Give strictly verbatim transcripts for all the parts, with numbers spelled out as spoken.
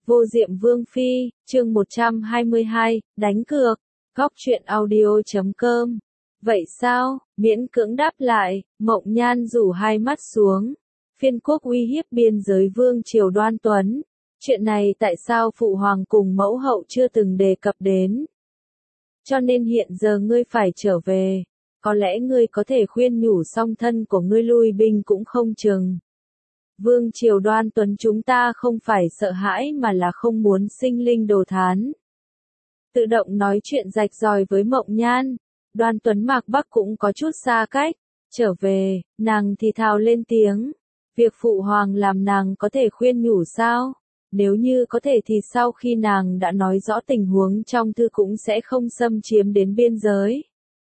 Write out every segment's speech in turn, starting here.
Vô Diệm Vương Phi, chương một trăm hai mươi hai, đánh cược, góc truyện audio chấm com. Vậy sao, miễn cưỡng đáp lại, Mộng Nhan rủ hai mắt xuống. Phiên quốc uy hiếp biên giới vương triều Đoan Tuấn. Chuyện này tại sao Phụ Hoàng cùng mẫu hậu chưa từng đề cập đến? Cho nên hiện giờ ngươi phải trở về. Có lẽ ngươi có thể khuyên nhủ song thân của ngươi lui binh cũng không chừng. Vương triều Đoan Tuấn chúng ta không phải sợ hãi mà là không muốn sinh linh đồ thán. Tự động nói chuyện rạch ròi với Mộng Nhan, Đoan Tuấn Mạc Bắc cũng có chút xa cách. Trở về, nàng thì thào lên tiếng. Việc Phụ Hoàng làm nàng có thể khuyên nhủ sao? Nếu như có thể thì sau khi nàng đã nói rõ tình huống trong thư cũng sẽ không xâm chiếm đến biên giới.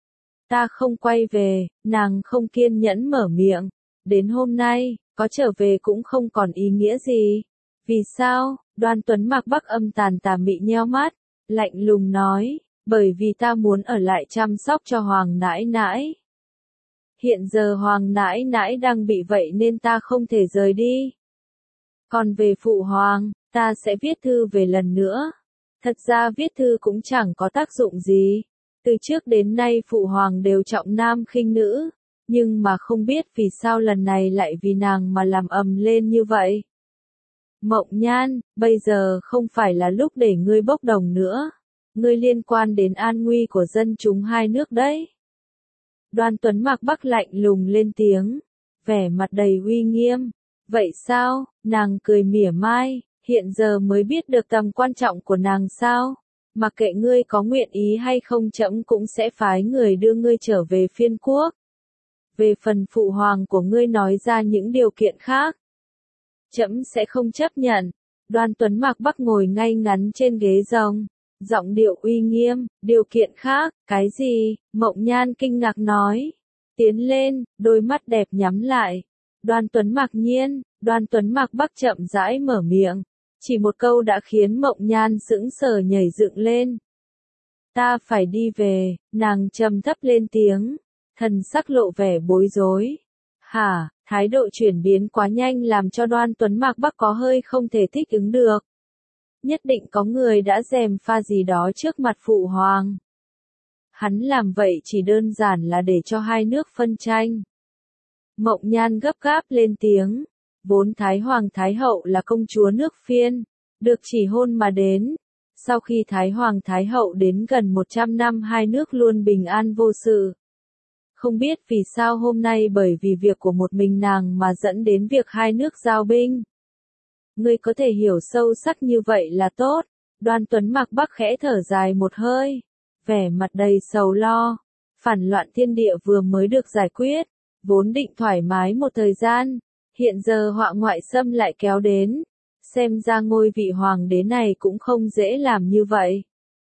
Ta không quay về, nàng không kiên nhẫn mở miệng. Đến hôm nay, có trở về cũng không còn ý nghĩa gì. Vì sao? Đoan Tuấn Mạc Bắc âm tàn tà mị nheo mắt, lạnh lùng nói, bởi vì ta muốn ở lại chăm sóc cho Hoàng nãi nãi. Hiện giờ Hoàng nãi nãi đang bị vậy nên ta không thể rời đi. Còn về Phụ Hoàng, ta sẽ viết thư về lần nữa. Thật ra viết thư cũng chẳng có tác dụng gì. Từ trước đến nay Phụ Hoàng đều trọng nam khinh nữ. Nhưng mà không biết vì sao lần này lại vì nàng mà làm ầm lên như vậy. Mộng Nhan, bây giờ không phải là lúc để ngươi bốc đồng nữa. Ngươi liên quan đến an nguy của dân chúng hai nước đấy. Đoan Tuấn Mạc Bắc lạnh lùng lên tiếng, vẻ mặt đầy uy nghiêm. Vậy sao? Nàng cười mỉa mai, hiện giờ mới biết được tầm quan trọng của nàng sao? Mặc kệ ngươi có nguyện ý hay không trẫm cũng sẽ phái người đưa ngươi trở về phiên quốc. Về phần Phụ Hoàng của ngươi nói ra những điều kiện khác, trẫm sẽ không chấp nhận. Đoan Tuấn Mạc Bắc ngồi ngay ngắn trên ghế rồng, giọng điệu uy nghiêm. Điều kiện khác, cái gì? Mộng Nhan kinh ngạc nói. Tiến lên, đôi mắt đẹp nhắm lại. Đoan Tuấn Mạc Nhiên, Đoan Tuấn Mạc Bắc chậm rãi mở miệng. Chỉ một câu đã khiến Mộng Nhan sững sờ nhảy dựng lên. Ta phải đi về, nàng trầm thấp lên tiếng. Thần sắc lộ vẻ bối rối. Hả, thái độ chuyển biến quá nhanh làm cho Đoan Tuấn Mạc Bắc có hơi không thể thích ứng được. Nhất định có người đã gièm pha gì đó trước mặt Phụ Hoàng. Hắn làm vậy chỉ đơn giản là để cho hai nước phân tranh. Mộng Nhan gấp gáp lên tiếng. Vốn Thái Hoàng Thái Hậu là công chúa nước Phiên, được chỉ hôn mà đến. Sau khi Thái Hoàng Thái Hậu đến gần một trăm năm hai nước luôn bình an vô sự. Không biết vì sao hôm nay bởi vì việc của một mình nàng mà dẫn đến việc hai nước giao binh. Ngươi có thể hiểu sâu sắc như vậy là tốt. Đoan Tuấn Mạc Bắc khẽ thở dài một hơi, vẻ mặt đầy sầu lo. Phản loạn thiên địa vừa mới được giải quyết, vốn định thoải mái một thời gian, hiện giờ họa ngoại xâm lại kéo đến. Xem ra ngôi vị hoàng đế này cũng không dễ làm như vậy.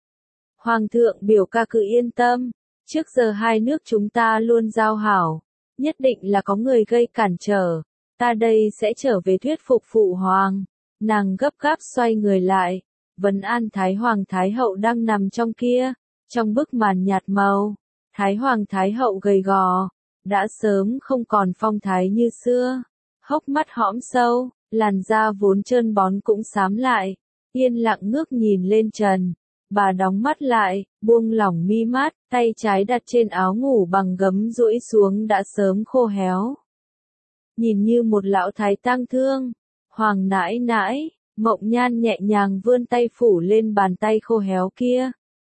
Hoàng thượng biểu ca cứ yên tâm. Trước giờ hai nước chúng ta luôn giao hảo, nhất định là có người gây cản trở, ta đây sẽ trở về thuyết phục Phụ Hoàng. Nàng gấp gáp xoay người lại, vấn an Thái Hoàng Thái Hậu đang nằm trong kia, trong bức màn nhạt màu. Thái Hoàng Thái Hậu gầy gò, đã sớm không còn phong thái như xưa, hốc mắt hõm sâu, làn da vốn trơn bóng cũng xám lại, yên lặng ngước nhìn lên trần. Bà đóng mắt lại, buông lỏng mi mắt, tay trái đặt trên áo ngủ bằng gấm duỗi xuống đã sớm khô héo. Nhìn như một lão thái tang thương. Hoàng nãi nãi, Mộng Nhan nhẹ nhàng vươn tay phủ lên bàn tay khô héo kia.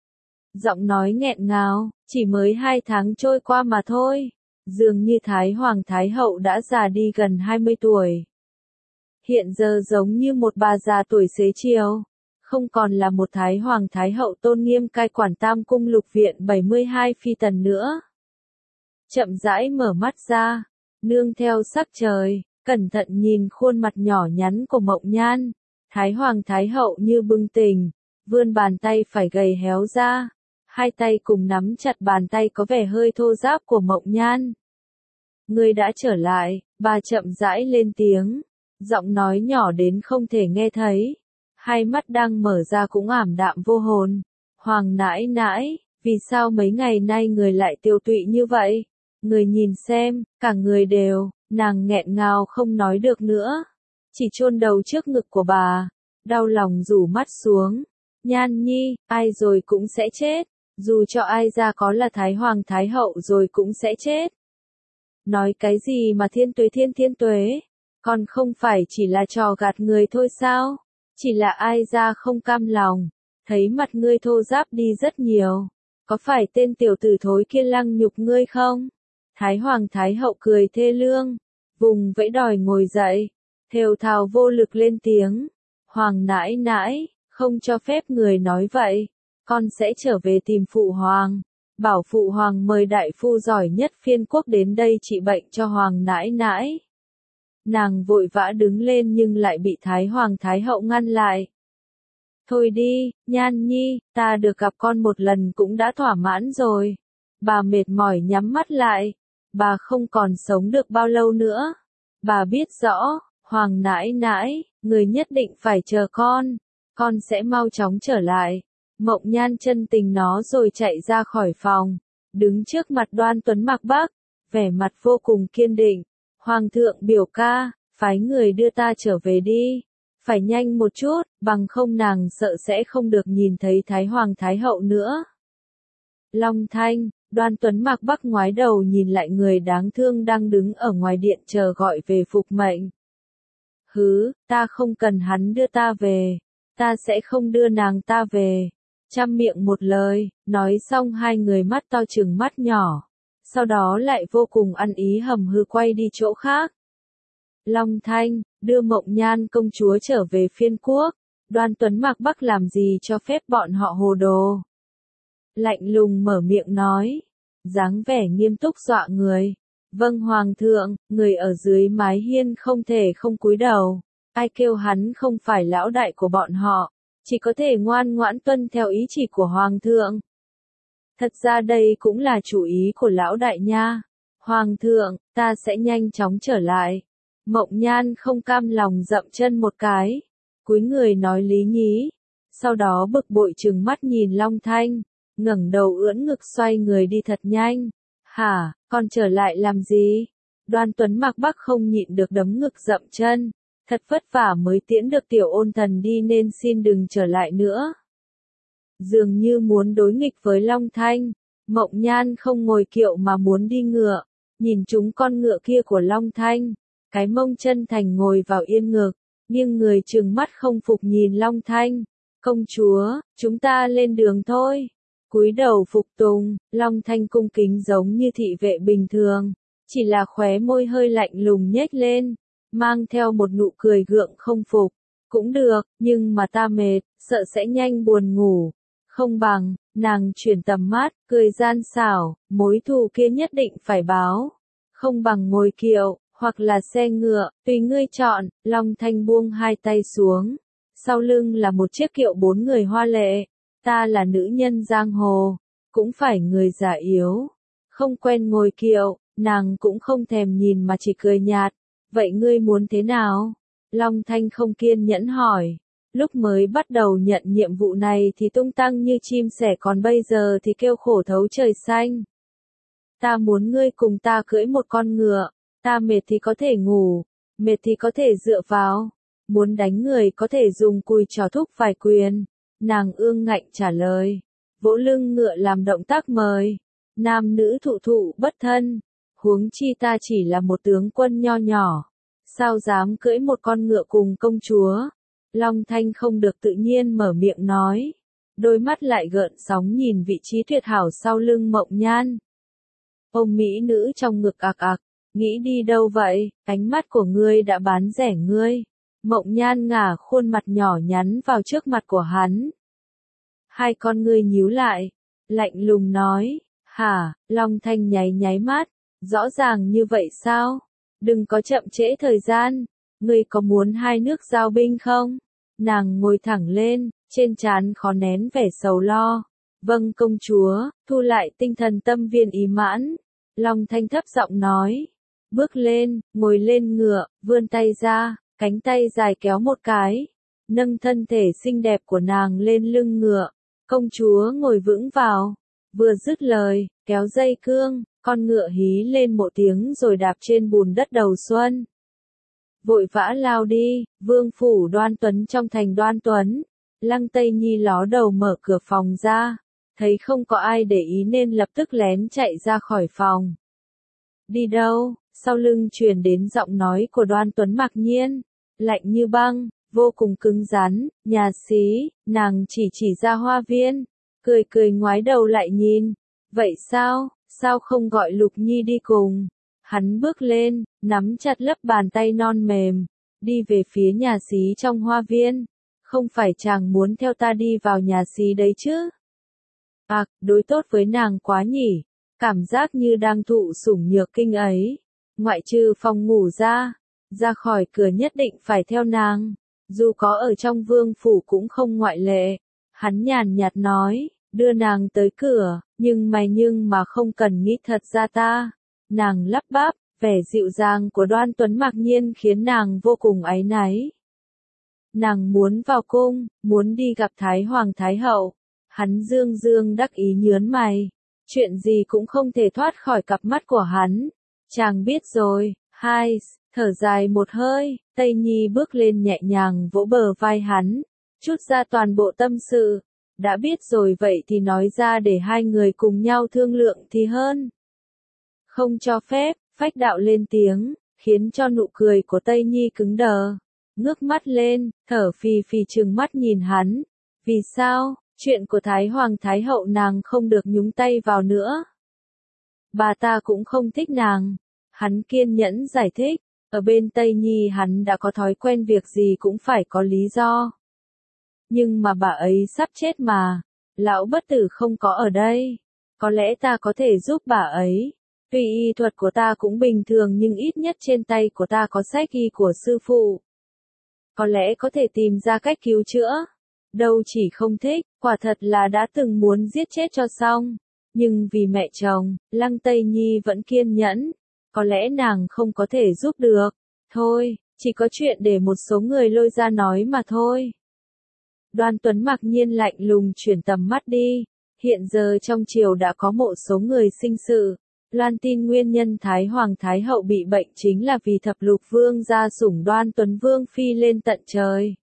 Giọng nói nghẹn ngào, chỉ mới hai tháng trôi qua mà thôi. Dường như Thái Hoàng Thái Hậu đã già đi gần hai mươi tuổi. Hiện giờ giống như một bà già tuổi xế chiều. Không còn là một Thái Hoàng Thái Hậu tôn nghiêm cai quản Tam Cung Lục Viện bảy mươi hai phi tần nữa. Chậm rãi mở mắt ra, nương theo sắc trời, cẩn thận nhìn khuôn mặt nhỏ nhắn của Mộng Nhan. Thái Hoàng Thái Hậu như bừng tỉnh, vươn bàn tay phải gầy héo ra, hai tay cùng nắm chặt bàn tay có vẻ hơi thô ráp của Mộng Nhan. Ngươi đã trở lại, bà chậm rãi lên tiếng, giọng nói nhỏ đến không thể nghe thấy. Hai mắt đang mở ra cũng ảm đạm vô hồn. Hoàng nãi nãi, vì sao mấy ngày nay người lại tiêu tụy như vậy? Người nhìn xem, cả người đều, nàng nghẹn ngào không nói được nữa. Chỉ chôn đầu trước ngực của bà. đau lòng rủ mắt xuống. Nhan nhi, ai rồi cũng sẽ chết, dù cho ai ra có là Thái Hoàng Thái Hậu rồi cũng sẽ chết. Nói cái gì mà thiên tuế thiên thiên tuế, còn không phải chỉ là trò gạt người thôi sao? Chỉ là ai ra không cam lòng, thấy mặt ngươi thô ráp đi rất nhiều. Có phải tên tiểu tử thối kia lăng nhục ngươi không? Thái Hoàng Thái Hậu cười thê lương, vùng vẫy đòi ngồi dậy, thều thào vô lực lên tiếng. Hoàng nãi nãi, không cho phép người nói vậy, con sẽ trở về tìm Phụ Hoàng. Bảo Phụ Hoàng mời đại phu giỏi nhất phiên quốc đến đây trị bệnh cho Hoàng nãi nãi. Nàng vội vã đứng lên nhưng lại bị Thái Hoàng Thái Hậu ngăn lại. Thôi đi, Nhan nhi, ta được gặp con một lần cũng đã thỏa mãn rồi. Bà mệt mỏi nhắm mắt lại. Bà không còn sống được bao lâu nữa. Bà biết rõ, Hoàng nãi nãi, người nhất định phải chờ con. Con sẽ mau chóng trở lại. Mộng Nhan chân tình nó rồi chạy ra khỏi phòng. Đứng trước mặt Đoan Tuấn Mạc Bắc, vẻ mặt vô cùng kiên định. Hoàng thượng biểu ca, phái người đưa ta trở về đi. Phải nhanh một chút, bằng không nàng sợ sẽ không được nhìn thấy Thái Hoàng Thái Hậu nữa. Long Thanh, Đoan Tuấn Mạc Bắc ngoái đầu nhìn lại người đáng thương đang đứng ở ngoài điện chờ gọi về phục mệnh. Hứ, ta không cần hắn đưa ta về. Ta sẽ không đưa nàng ta về. Trăm miệng một lời, nói xong hai người mắt to trừng mắt nhỏ. Sau đó lại vô cùng ăn ý hầm hư quay đi chỗ khác. Long Thanh, đưa Mộng Nhan công chúa trở về phiên quốc. Đoan Tuấn Mạc Bắc làm gì cho phép bọn họ hồ đồ. Lạnh lùng mở miệng nói. Dáng vẻ nghiêm túc dọa người. Vâng Hoàng thượng, người ở dưới mái hiên không thể không cúi đầu. Ai kêu hắn không phải lão đại của bọn họ. Chỉ có thể ngoan ngoãn tuân theo ý chỉ của Hoàng thượng. Thật ra đây cũng là chủ ý của lão đại nha. Hoàng thượng, ta sẽ nhanh chóng trở lại. Mộng Nhan không cam lòng dậm chân một cái. Cúi người nói lý nhí. Sau đó bực bội trừng mắt nhìn Long Thanh. Ngẩng đầu ưỡn ngực xoay người đi thật nhanh. Hả, con trở lại làm gì? Đoan Tuấn Mạc Bắc không nhịn được đấm ngực dậm chân. Thật vất vả mới tiễn được tiểu ôn thần đi nên xin đừng trở lại nữa. Dường như muốn đối nghịch với Long Thanh. Mộng Nhan không ngồi kiệu mà muốn đi ngựa. Nhìn chúng con ngựa kia của Long Thanh. Cái mông chân thành ngồi vào yên ngực. Nhưng người trừng mắt không phục nhìn Long Thanh. Công chúa, chúng ta lên đường thôi. Cúi đầu phục tùng, Long Thanh cung kính giống như thị vệ bình thường. Chỉ là khóe môi hơi lạnh lùng nhếch lên. Mang theo một nụ cười gượng không phục. Cũng được, nhưng mà ta mệt, sợ sẽ nhanh buồn ngủ. Không bằng, nàng chuyển tầm mắt, cười gian xảo, mối thù kia nhất định phải báo. Không bằng ngồi kiệu, hoặc là xe ngựa, tùy ngươi chọn. Long Thanh buông hai tay xuống. Sau lưng là một chiếc kiệu bốn người hoa lệ. Ta là nữ nhân giang hồ, cũng phải người già yếu. Không quen ngồi kiệu, nàng cũng không thèm nhìn mà chỉ cười nhạt. Vậy ngươi muốn thế nào? Long Thanh không kiên nhẫn hỏi. Lúc mới bắt đầu nhận nhiệm vụ này thì tung tăng như chim sẻ, còn bây giờ thì kêu khổ thấu trời xanh. Ta muốn ngươi cùng ta cưỡi một con ngựa. Ta mệt thì có thể ngủ, mệt thì có thể dựa vào. Muốn đánh người có thể dùng cùi trò thúc vài quyền. Nàng ương ngạnh trả lời. Vỗ lưng ngựa làm động tác mời. Nam nữ thụ thụ bất thân. Huống chi ta chỉ là một tướng quân nho nhỏ. Sao dám cưỡi một con ngựa cùng công chúa? Long Thanh không được tự nhiên mở miệng nói. Đôi mắt lại gợn sóng nhìn vị trí tuyệt hảo sau lưng Mộng Nhan. Ông mỹ nữ trong ngực ạc ạc. Nghĩ đi đâu vậy? Ánh mắt của ngươi đã bán rẻ ngươi. Mộng Nhan ngả khuôn mặt nhỏ nhắn vào trước mặt của hắn. Hai con ngươi nhíu lại. Lạnh lùng nói. Hả? Long Thanh nháy nháy mắt. Rõ ràng như vậy sao? Đừng có chậm trễ thời gian. Ngươi có muốn hai nước giao binh không? Nàng ngồi thẳng lên, trên trán khó nén vẻ sầu lo. Vâng công chúa, thu lại tinh thần tâm viên ý mãn. Long Thanh thấp giọng nói. Bước lên, ngồi lên ngựa, vươn tay ra, cánh tay dài kéo một cái. Nâng thân thể xinh đẹp của nàng lên lưng ngựa. Công chúa ngồi vững vào. Vừa dứt lời, kéo dây cương, con ngựa hí lên một tiếng rồi đạp trên bùn đất đầu xuân. vội vã lao đi, vương phủ Đoan Tuấn trong thành Đoan Tuấn. Lăng Tây Nhi ló đầu mở cửa phòng ra, thấy không có ai để ý nên lập tức lén chạy ra khỏi phòng. Đi đâu? Sau lưng truyền đến giọng nói của Đoan Tuấn mặc nhiên, lạnh như băng, vô cùng cứng rắn, nhà xí, nàng chỉ chỉ ra hoa viên, cười cười ngoái đầu lại nhìn, vậy sao, sao không gọi Lục Nhi đi cùng? Hắn bước lên, nắm chặt lớp bàn tay non mềm, đi về phía nhà xí trong hoa viên, không phải chàng muốn theo ta đi vào nhà xí đấy chứ? À, đối tốt với nàng quá nhỉ, cảm giác như đang thụ sủng nhược kinh ấy, ngoại trừ phòng ngủ ra, ra khỏi cửa nhất định phải theo nàng, dù có ở trong vương phủ cũng không ngoại lệ. Hắn nhàn nhạt nói, đưa nàng tới cửa, nhưng mày nhưng mà không cần nghĩ thật ra ta. Nàng lắp bắp, vẻ dịu dàng của Đoan Tuấn mặc nhiên khiến nàng vô cùng áy náy. Nàng muốn vào cung, muốn đi gặp Thái Hoàng Thái Hậu. Hắn dương dương đắc ý nhớn mày, chuyện gì cũng không thể thoát khỏi cặp mắt của hắn. Chàng biết rồi, hai, thở dài một hơi, Tây Nhi bước lên nhẹ nhàng vỗ bờ vai hắn, chút ra toàn bộ tâm sự. Đã biết rồi vậy thì nói ra để hai người cùng nhau thương lượng thì hơn. Không cho phép, Phách Đạo lên tiếng, khiến cho nụ cười của Tây Nhi cứng đờ. Ngước mắt lên, thở phì phì trừng mắt nhìn hắn. Vì sao, chuyện của Thái Hoàng Thái Hậu nàng không được nhúng tay vào nữa? Bà ta cũng không thích nàng. Hắn kiên nhẫn giải thích, ở bên Tây Nhi hắn đã có thói quen việc gì cũng phải có lý do. Nhưng mà bà ấy sắp chết mà, lão bất tử không có ở đây, có lẽ ta có thể giúp bà ấy. Tuy y thuật của ta cũng bình thường nhưng ít nhất trên tay của ta có sách y của sư phụ. Có lẽ có thể tìm ra cách cứu chữa. Đâu chỉ không thích, quả thật là đã từng muốn giết chết cho xong. Nhưng vì mẹ chồng, Lăng Tây Nhi vẫn kiên nhẫn. Có lẽ nàng không có thể giúp được. Thôi, chỉ có chuyện để một số người lôi ra nói mà thôi. Đoan Tuấn mặc nhiên lạnh lùng chuyển tầm mắt đi. Hiện giờ trong triều đã có một số người sinh sự. Loan tin nguyên nhân Thái Hoàng Thái Hậu bị bệnh chính là vì thập lục vương gia sủng Đoan Tuấn Vương phi lên tận trời.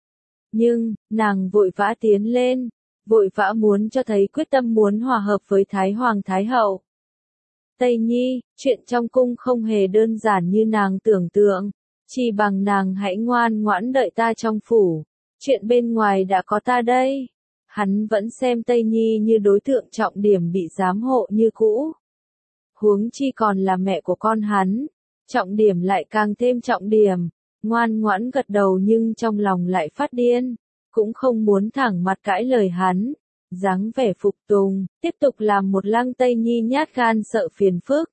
Nhưng, nàng vội vã tiến lên, vội vã muốn cho thấy quyết tâm muốn hòa hợp với Thái Hoàng Thái Hậu. Tây Nhi, chuyện trong cung không hề đơn giản như nàng tưởng tượng, chỉ bằng nàng hãy ngoan ngoãn đợi ta trong phủ, chuyện bên ngoài đã có ta đây. Hắn vẫn xem Tây Nhi như đối tượng trọng điểm bị giám hộ như cũ. Huống chi còn là mẹ của con hắn, trọng điểm lại càng thêm trọng điểm, ngoan ngoãn gật đầu nhưng trong lòng lại phát điên, cũng không muốn thẳng mặt cãi lời hắn, dáng vẻ phục tùng, tiếp tục làm một Lăng Tây Nhi nhát gan sợ phiền phức.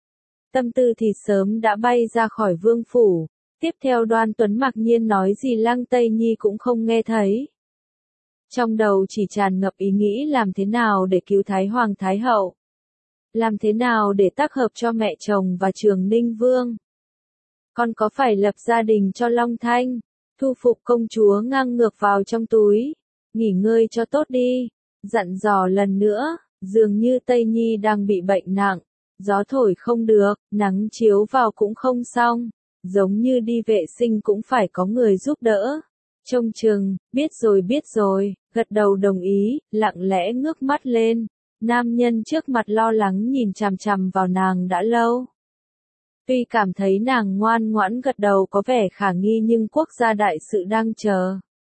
Tâm tư thì sớm đã bay ra khỏi vương phủ, tiếp theo Đoan Tuấn mặc nhiên nói gì Lăng Tây Nhi cũng không nghe thấy. Trong đầu chỉ tràn ngập ý nghĩ làm thế nào để cứu Thái Hoàng Thái Hậu. Làm thế nào để tác hợp cho mẹ chồng và Trường Ninh Vương? Con có phải lập gia đình cho Long Thanh, thu phục công chúa ngang ngược vào trong túi, nghỉ ngơi cho tốt đi, dặn dò lần nữa, dường như Tây Nhi đang bị bệnh nặng, gió thổi không được, nắng chiếu vào cũng không xong, giống như đi vệ sinh cũng phải có người giúp đỡ. Trông chừng, biết rồi biết rồi, gật đầu đồng ý, lặng lẽ ngước mắt lên. Nam nhân trước mặt lo lắng nhìn chằm chằm vào nàng đã lâu. Tuy cảm thấy nàng ngoan ngoãn gật đầu có vẻ khả nghi nhưng quốc gia đại sự đang chờ.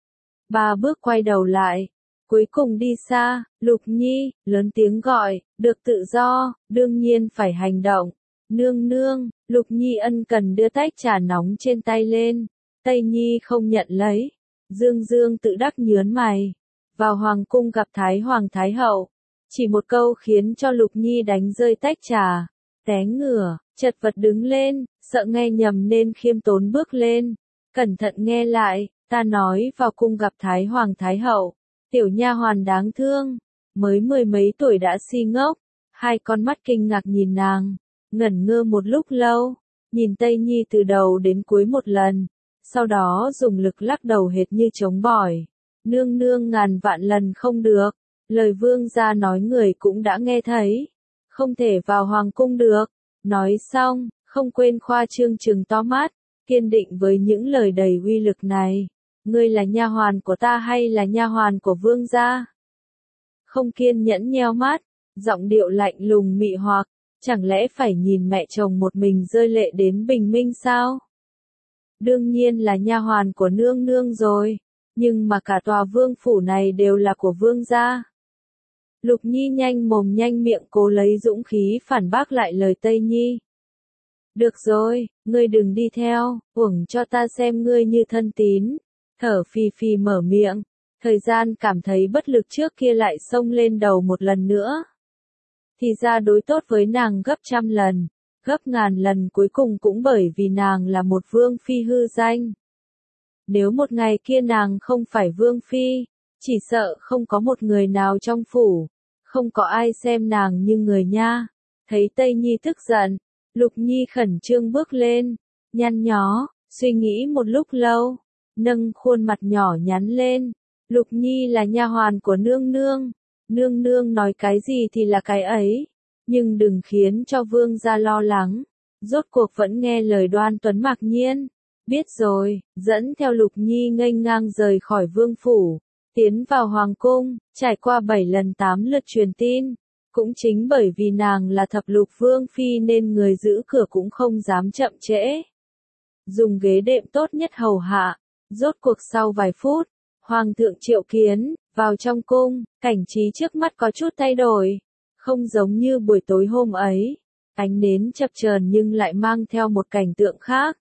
Ba bước quay đầu lại, cuối cùng đi xa, Lục Nhi, lớn tiếng gọi, được tự do, đương nhiên phải hành động. Nương nương, Lục Nhi ân cần đưa tách trà nóng trên tay lên, Tây Nhi không nhận lấy. Dương Dương tự đắc nhớn mày, vào hoàng cung gặp Thái Hoàng Thái Hậu. Chỉ một câu khiến cho Lục Nhi đánh rơi tách trà, té ngửa, chật vật đứng lên, sợ nghe nhầm nên khiêm tốn bước lên, cẩn thận nghe lại, ta nói vào cung gặp Thái Hoàng Thái Hậu, tiểu nha hoàn đáng thương, mới mười mấy tuổi đã si ngốc, hai con mắt kinh ngạc nhìn nàng, ngẩn ngơ một lúc lâu, nhìn Tây Nhi từ đầu đến cuối một lần, sau đó dùng lực lắc đầu hệt như chống bỏi, nương nương ngàn vạn lần không được. Lời vương gia nói người cũng đã nghe thấy, không thể vào hoàng cung được. Nói xong, không quên khoa trương trừng to mắt, kiên định với những lời đầy uy lực này. Ngươi là nha hoàn của ta hay là nha hoàn của vương gia? Không kiên nhẫn nheo mắt, giọng điệu lạnh lùng mị hoặc, chẳng lẽ phải nhìn mẹ chồng một mình rơi lệ đến bình minh sao? Đương nhiên là nha hoàn của nương nương rồi, nhưng mà cả tòa vương phủ này đều là của vương gia. Lục Nhi nhanh mồm nhanh miệng cố lấy dũng khí phản bác lại lời Tây Nhi. Được rồi, ngươi đừng đi theo, uổng cho ta xem ngươi như thân tín. Thở phì phì mở miệng, thời gian cảm thấy bất lực trước kia lại xông lên đầu một lần nữa. Thì ra đối tốt với nàng gấp trăm lần, gấp ngàn lần cuối cùng cũng bởi vì nàng là một vương phi hư danh. Nếu một ngày kia nàng không phải vương phi, chỉ sợ không có một người nào trong phủ, không có ai xem nàng như người nha. Thấy Tây Nhi tức giận, Lục Nhi khẩn trương bước lên, nhăn nhó, suy nghĩ một lúc lâu, nâng khuôn mặt nhỏ nhắn lên. Lục Nhi là nha hoàn của nương nương, nương nương nói cái gì thì là cái ấy, nhưng đừng khiến cho vương gia lo lắng. Rốt cuộc vẫn nghe lời Đoan Tuấn mặc nhiên. Biết rồi, dẫn theo Lục Nhi nghênh ngang rời khỏi vương phủ, tiến vào hoàng cung, trải qua bảy lần tám lượt truyền tin. Cũng chính bởi vì nàng là thập lục vương phi nên người giữ cửa cũng không dám chậm trễ. Dùng ghế đệm tốt nhất hầu hạ, rốt cuộc sau vài phút, hoàng thượng triệu kiến, vào trong cung, cảnh trí trước mắt có chút thay đổi, không giống như buổi tối hôm ấy, ánh nến chập chờn nhưng lại mang theo một cảnh tượng khác.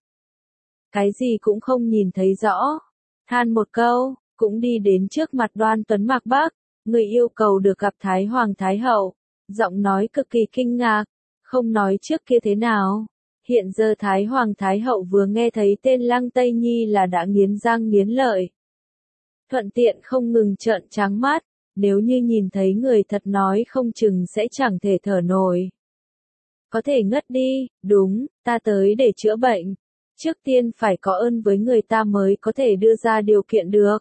Cái gì cũng không nhìn thấy rõ, than một câu, cũng đi đến trước mặt Đoan Tuấn Mạc Bắc, người yêu cầu được gặp Thái Hoàng Thái Hậu, giọng nói cực kỳ kinh ngạc, không nói trước kia thế nào. Hiện giờ Thái Hoàng Thái Hậu vừa nghe thấy tên Lăng Tây Nhi là đã nghiến răng nghiến lợi. Thuận tiện không ngừng trợn trắng mắt, nếu như nhìn thấy người thật nói không chừng sẽ chẳng thể thở nổi. Có thể ngất đi, đúng, ta tới để chữa bệnh. Trước tiên phải có ơn với người ta mới có thể đưa ra điều kiện được.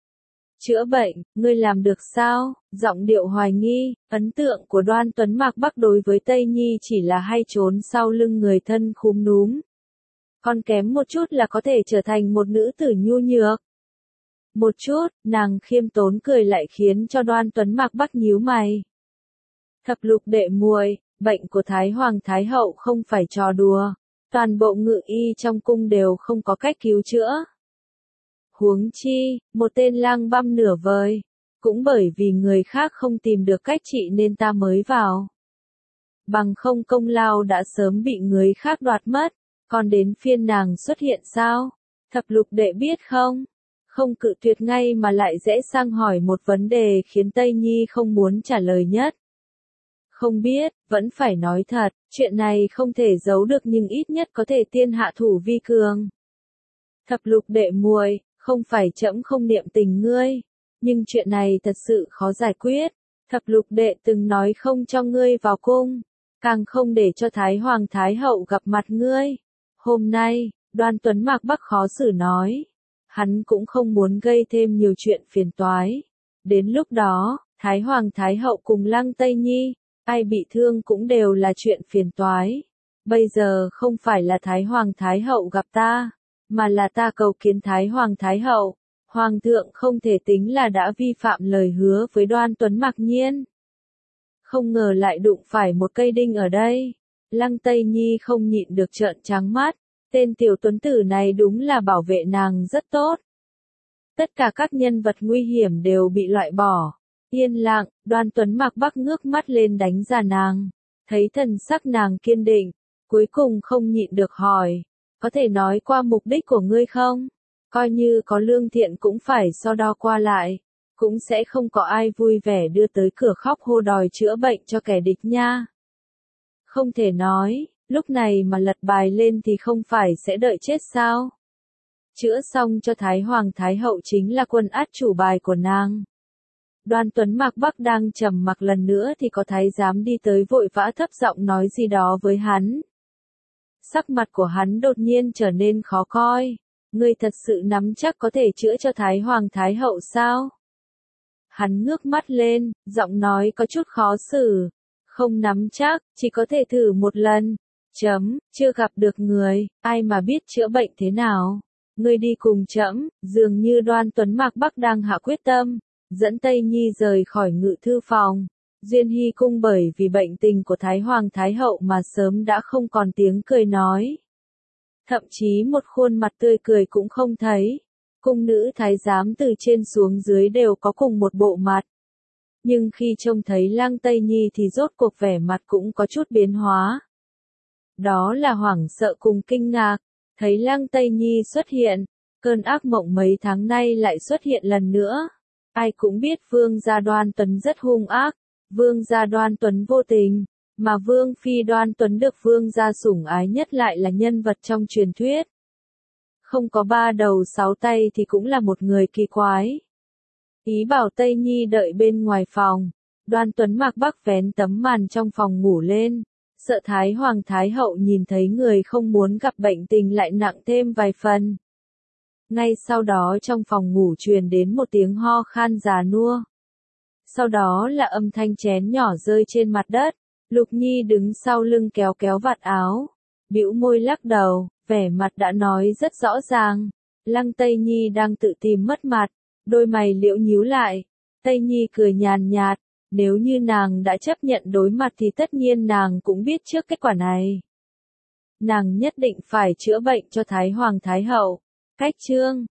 Chữa bệnh, ngươi làm được sao? Giọng điệu hoài nghi, ấn tượng của Đoan Tuấn Mạc Bắc đối với Tây Nhi chỉ là hay trốn sau lưng người thân khúm núm. Còn kém một chút là có thể trở thành một nữ tử nhu nhược. Một chút, nàng khiêm tốn cười lại khiến cho Đoan Tuấn Mạc Bắc nhíu mày. Thập lục đệ muội, bệnh của Thái Hoàng Thái Hậu không phải trò đùa. Toàn bộ ngự y trong cung đều không có cách cứu chữa. Huống chi, một tên lang băm nửa vời, cũng bởi vì người khác không tìm được cách trị nên ta mới vào. Bằng không công lao đã sớm bị người khác đoạt mất, còn đến phiên nàng xuất hiện sao? Thập lục đệ biết không? Không cự tuyệt ngay mà lại dễ sang hỏi một vấn đề khiến Tây Nhi không muốn trả lời nhất. Không biết, vẫn phải nói thật, chuyện này không thể giấu được nhưng ít nhất có thể tiên hạ thủ vi cường. Thập lục đệ muội, không phải trẫm không niệm tình ngươi, nhưng chuyện này thật sự khó giải quyết. Thập lục đệ từng nói không cho ngươi vào cung, càng không để cho Thái Hoàng Thái Hậu gặp mặt ngươi. Hôm nay, Đoan Tuấn Mạc Bắc khó xử nói, hắn cũng không muốn gây thêm nhiều chuyện phiền toái. Đến lúc đó, Thái Hoàng Thái Hậu cùng Lăng Tây Nhi, ai bị thương cũng đều là chuyện phiền toái. Bây giờ không phải là Thái Hoàng Thái Hậu gặp ta, mà là ta cầu kiến Thái Hoàng Thái Hậu. Hoàng thượng không thể tính là đã vi phạm lời hứa với Đoan Tuấn Mạc Nhiên. Không ngờ lại đụng phải một cây đinh ở đây. Lăng Tây Nhi không nhịn được trợn trắng mắt, tên tiểu tuấn tử này đúng là bảo vệ nàng rất tốt. Tất cả các nhân vật nguy hiểm đều bị loại bỏ. Yên lặng, Đoan Tuấn Mạc Bắc ngước mắt lên đánh giá nàng, thấy thần sắc nàng kiên định, cuối cùng không nhịn được hỏi, có thể nói qua mục đích của ngươi không? Coi như có lương thiện cũng phải so đo qua lại, cũng sẽ không có ai vui vẻ đưa tới cửa khóc hô đòi chữa bệnh cho kẻ địch nha. Không thể nói, lúc này mà lật bài lên thì không phải sẽ đợi chết sao? Chữa xong cho Thái Hoàng Thái Hậu chính là quân át chủ bài của nàng. Đoan Tuấn Mạc Bắc đang trầm mặc lần nữa thì có thái giám đi tới vội vã thấp giọng nói gì đó với hắn. Sắc mặt của hắn đột nhiên trở nên khó coi. Ngươi thật sự nắm chắc có thể chữa cho Thái Hoàng Thái Hậu sao? Hắn ngước mắt lên, giọng nói có chút khó xử. Không nắm chắc, chỉ có thể thử một lần. Chấm, chưa gặp được người, ai mà biết chữa bệnh thế nào. Ngươi đi cùng trẫm. Dường như Đoan Tuấn Mạc Bắc đang hạ quyết tâm, dẫn Tây Nhi rời khỏi ngự thư phòng. Duyên Hy cung bởi vì bệnh tình của Thái Hoàng Thái Hậu mà sớm đã không còn tiếng cười nói. Thậm chí một khuôn mặt tươi cười cũng không thấy. Cung nữ thái giám từ trên xuống dưới đều có cùng một bộ mặt. Nhưng khi trông thấy Lăng Tây Nhi thì rốt cuộc vẻ mặt cũng có chút biến hóa. Đó là hoảng sợ cùng kinh ngạc, thấy Lăng Tây Nhi xuất hiện, cơn ác mộng mấy tháng nay lại xuất hiện lần nữa. Ai cũng biết Vương gia Đoan Tuấn rất hung ác, Vương gia Đoan Tuấn vô tình, mà Vương phi Đoan Tuấn được Vương gia sủng ái nhất lại là nhân vật trong truyền thuyết. Không có ba đầu sáu tay thì cũng là một người kỳ quái. Ý bảo Tây Nhi đợi bên ngoài phòng, Đoan Tuấn Mạc Bắc vén tấm màn trong phòng ngủ lên, sợ Thái Hoàng Thái Hậu nhìn thấy người không muốn gặp bệnh tình lại nặng thêm vài phần. Ngay sau đó trong phòng ngủ truyền đến một tiếng ho khan già nua. Sau đó là âm thanh chén nhỏ rơi trên mặt đất, Lục Nhi đứng sau lưng kéo kéo vạt áo, bĩu môi lắc đầu, vẻ mặt đã nói rất rõ ràng. Lăng Tây Nhi đang tự tìm mất mặt, đôi mày liễu nhíu lại. Tây Nhi cười nhàn nhạt, nếu như nàng đã chấp nhận đối mặt thì tất nhiên nàng cũng biết trước kết quả này. Nàng nhất định phải chữa bệnh cho Thái Hoàng Thái Hậu. Cách chương